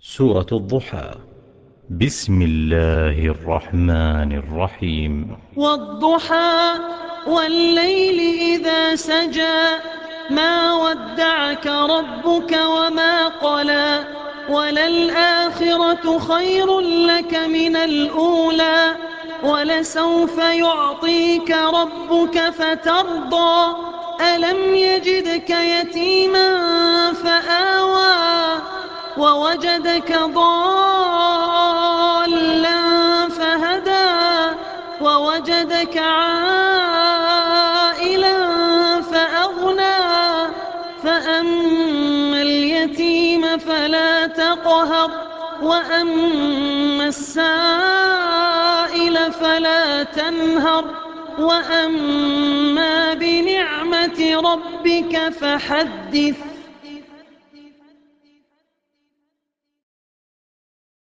سورة الضحى. بسم الله الرحمن الرحيم. والضحى والليل إذا سجى ما ودعك ربك وما قلى وللآخرة خير لك من الأولى ولسوف يعطيك ربك فترضى ألم يجدك يتيما فآوى ووجدك ضالا فهدى ووجدك عائلا فأغنى فأما اليتيم فلا تقهر وأما السائل فلا تنهر وأما بنعمة ربك فحدث.